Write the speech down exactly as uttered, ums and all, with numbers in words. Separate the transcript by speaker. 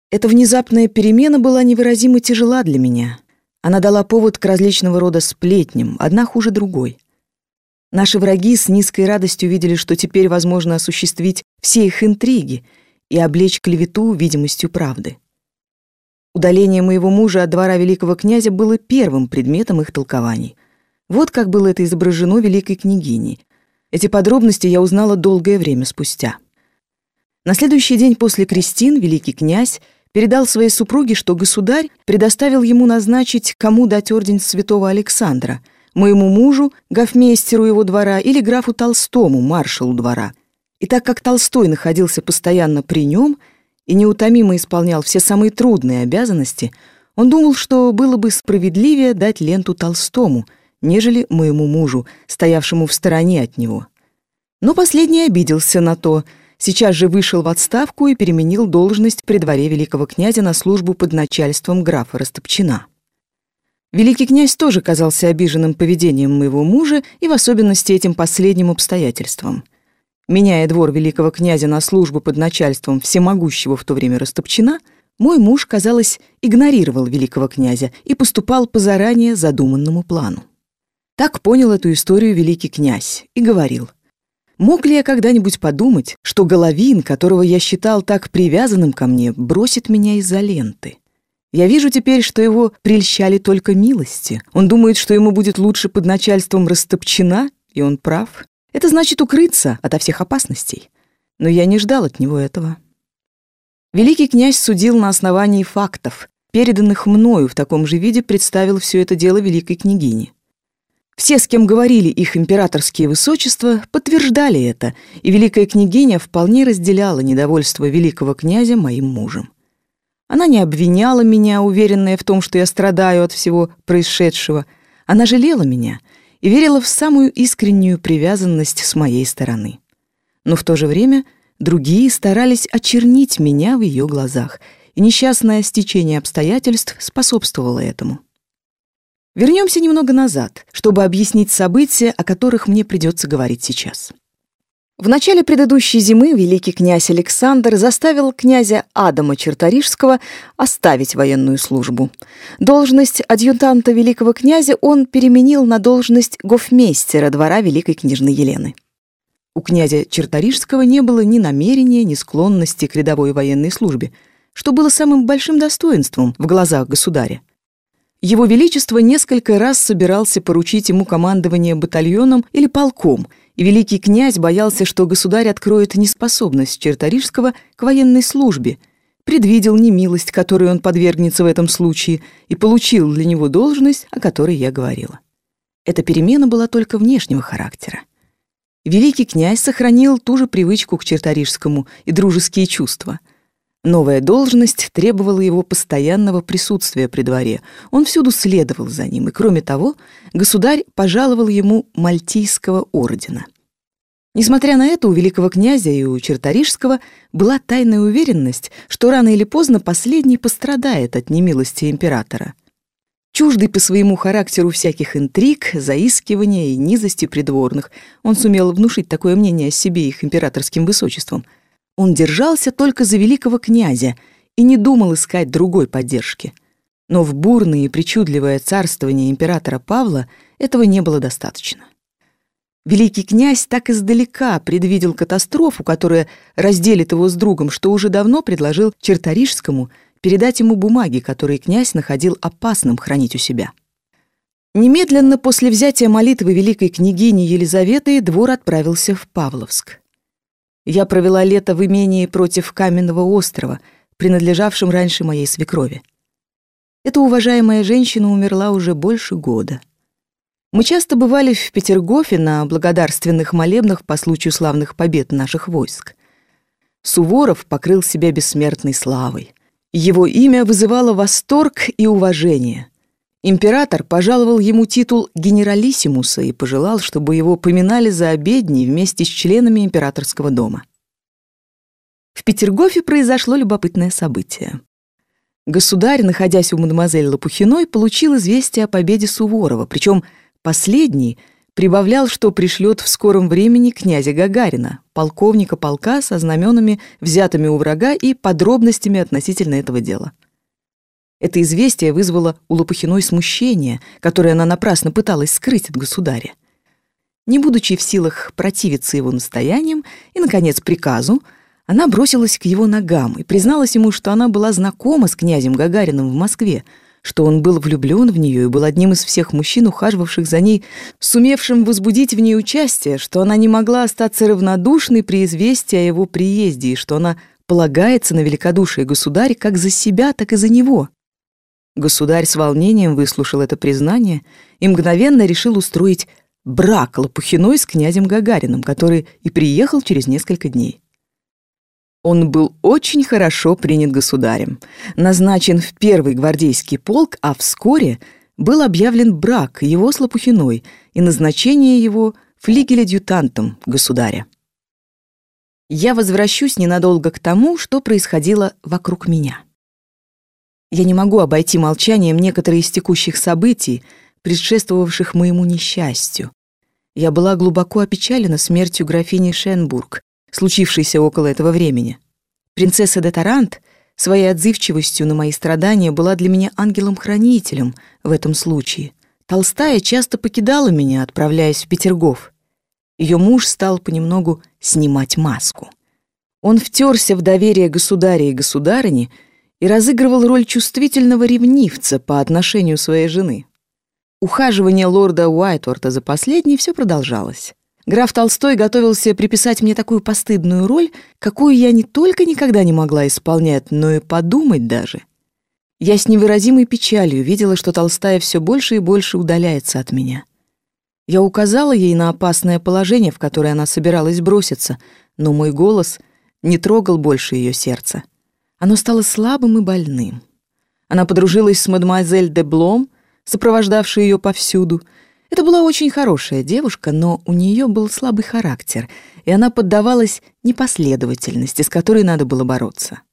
Speaker 1: Эта внезапная перемена была невыразимо тяжела для меня. Она дала повод к различного рода сплетням, одна хуже другой. Наши враги с низкой радостью видели, что теперь возможно осуществить все их интриги и облечь клевету видимостью правды. Удаление моего мужа от двора великого князя было первым предметом их толкований. Вот как было это изображено великой княгиней. Эти подробности я узнала долгое время спустя. На следующий день после крестин великий князь передал своей супруге, что государь предоставил ему назначить, кому дать орден святого Александра, моему мужу, гофмейстеру его двора, или графу Толстому, маршалу двора. И так как Толстой находился постоянно при нем и неутомимо исполнял все самые трудные обязанности, он думал, что было бы справедливее дать ленту Толстому, нежели моему мужу, стоявшему в стороне от него. Но последний обиделся на то, сейчас же вышел в отставку и переменил должность при дворе великого князя на службу под начальством графа Растопчина. Великий князь тоже казался обиженным поведением моего мужа и в особенности этим последним обстоятельством. Меняя двор великого князя на службу под начальством всемогущего в то время Растопчина, мой муж, казалось, игнорировал великого князя и поступал по заранее задуманному плану. Так понял эту историю великий князь и говорил: «Мог ли я когда-нибудь подумать, что Головин, которого я считал так привязанным ко мне, бросит меня из-за ленты? Я вижу теперь, что его прельщали только милости. Он думает, что ему будет лучше под начальством Растопчина, и он прав. Это значит укрыться ото всех опасностей. Но я не ждал от него этого». Великий князь судил на основании фактов, переданных мною в таком же виде, представил все это дело великой княгине. Все, с кем говорили их императорские высочества, подтверждали это, и великая княгиня вполне разделяла недовольство великого князя моим мужем. Она не обвиняла меня, уверенная в том, что я страдаю от всего происшедшего. Она жалела меня и верила в самую искреннюю привязанность с моей стороны. Но в то же время другие старались очернить меня в ее глазах, и несчастное стечение обстоятельств способствовало этому. Вернемся немного назад, чтобы объяснить события, о которых мне придется говорить сейчас. В начале предыдущей зимы великий князь Александр заставил князя Адама Черторижского оставить военную службу. Должность адъютанта великого князя он переменил на должность гофмейстера двора великой княжны Елены. У князя Черторижского не было ни намерения, ни склонности к рядовой военной службе, что было самым большим достоинством в глазах государя. Его Величество несколько раз собирался поручить ему командование батальоном или полком, и великий князь боялся, что государь откроет неспособность Черторижского к военной службе, предвидел немилость, которой он подвергнется в этом случае, и получил для него должность, о которой я говорила. Эта перемена была только внешнего характера. Великий князь сохранил ту же привычку к Черторижскому и дружеские чувства. Новая должность требовала его постоянного присутствия при дворе. Он всюду следовал за ним, и, кроме того, государь пожаловал ему Мальтийского ордена. Несмотря на это, у великого князя и у Черторижского была тайная уверенность, что рано или поздно последний пострадает от немилости императора. Чуждый по своему характеру всяких интриг, заискивания и низости придворных, он сумел внушить такое мнение о себе их императорским высочеством. Он держался только за великого князя и не думал искать другой поддержки. Но в бурное и причудливое царствование императора Павла этого не было достаточно. Великий князь так издалека предвидел катастрофу, которая разделит его с другом, что уже давно предложил Черторижскому передать ему бумаги, которые князь находил опасным хранить у себя. Немедленно после взятия молитвы великой княгини Елизаветы двор отправился в Павловск. Я провела лето в имении против Каменного острова, принадлежавшем раньше моей свекрови. Эта уважаемая женщина умерла уже больше года. Мы часто бывали в Петергофе на благодарственных молебнах по случаю славных побед наших войск. Суворов покрыл себя бессмертной славой. Его имя вызывало восторг и уважение. Император пожаловал ему титул генералиссимуса и пожелал, чтобы его поминали за обедней вместе с членами императорского дома. В Петергофе произошло любопытное событие. Государь, находясь у мадемуазель Лопухиной, получил известие о победе Суворова, причем последний прибавлял, что пришлет в скором времени князя Гагарина, полковника полка со знаменами, взятыми у врага, и подробностями относительно этого дела. Это известие вызвало у Лопухиной смущение, которое она напрасно пыталась скрыть от государя. Не будучи в силах противиться его настояниям и, наконец, приказу, она бросилась к его ногам и призналась ему, что она была знакома с князем Гагариным в Москве, что он был влюблен в нее и был одним из всех мужчин, ухаживавших за ней, сумевшим возбудить в ней участие, что она не могла остаться равнодушной при известии о его приезде и что она полагается на великодушие государя как за себя, так и за него. Государь с волнением выслушал это признание и мгновенно решил устроить брак Лопухиной с князем Гагариным, который и приехал через несколько дней. Он был очень хорошо принят государем, назначен в первый гвардейский полк, а вскоре был объявлен брак его с Лопухиной и назначение его флигель-адъютантом государя. Я возвращусь ненадолго к тому, что происходило вокруг меня. Я не могу обойти молчанием некоторые из текущих событий, предшествовавших моему несчастью. Я была глубоко опечалена смертью графини Шенбург, случившейся около этого времени. Принцесса де Тарант своей отзывчивостью на мои страдания была для меня ангелом-хранителем в этом случае. Толстая часто покидала меня, отправляясь в Петергоф. Ее муж стал понемногу снимать маску. Он втерся в доверие государя и государыни и разыгрывал роль чувствительного ревнивца по отношению своей жены. Ухаживание лорда Уайтворта за последней все продолжалось. Граф Толстой готовился приписать мне такую постыдную роль, какую я не только никогда не могла исполнять, но и подумать даже. Я с невыразимой печалью видела, что Толстая все больше и больше удаляется от меня. Я указала ей на опасное положение, в которое она собиралась броситься, но мой голос не трогал больше ее сердца. Оно стало слабым и больным. Она подружилась с мадемуазель де Блом, сопровождавшей ее повсюду. Это была очень хорошая девушка, но у нее был слабый характер, и она поддавалась непоследовательности, с которой надо было бороться.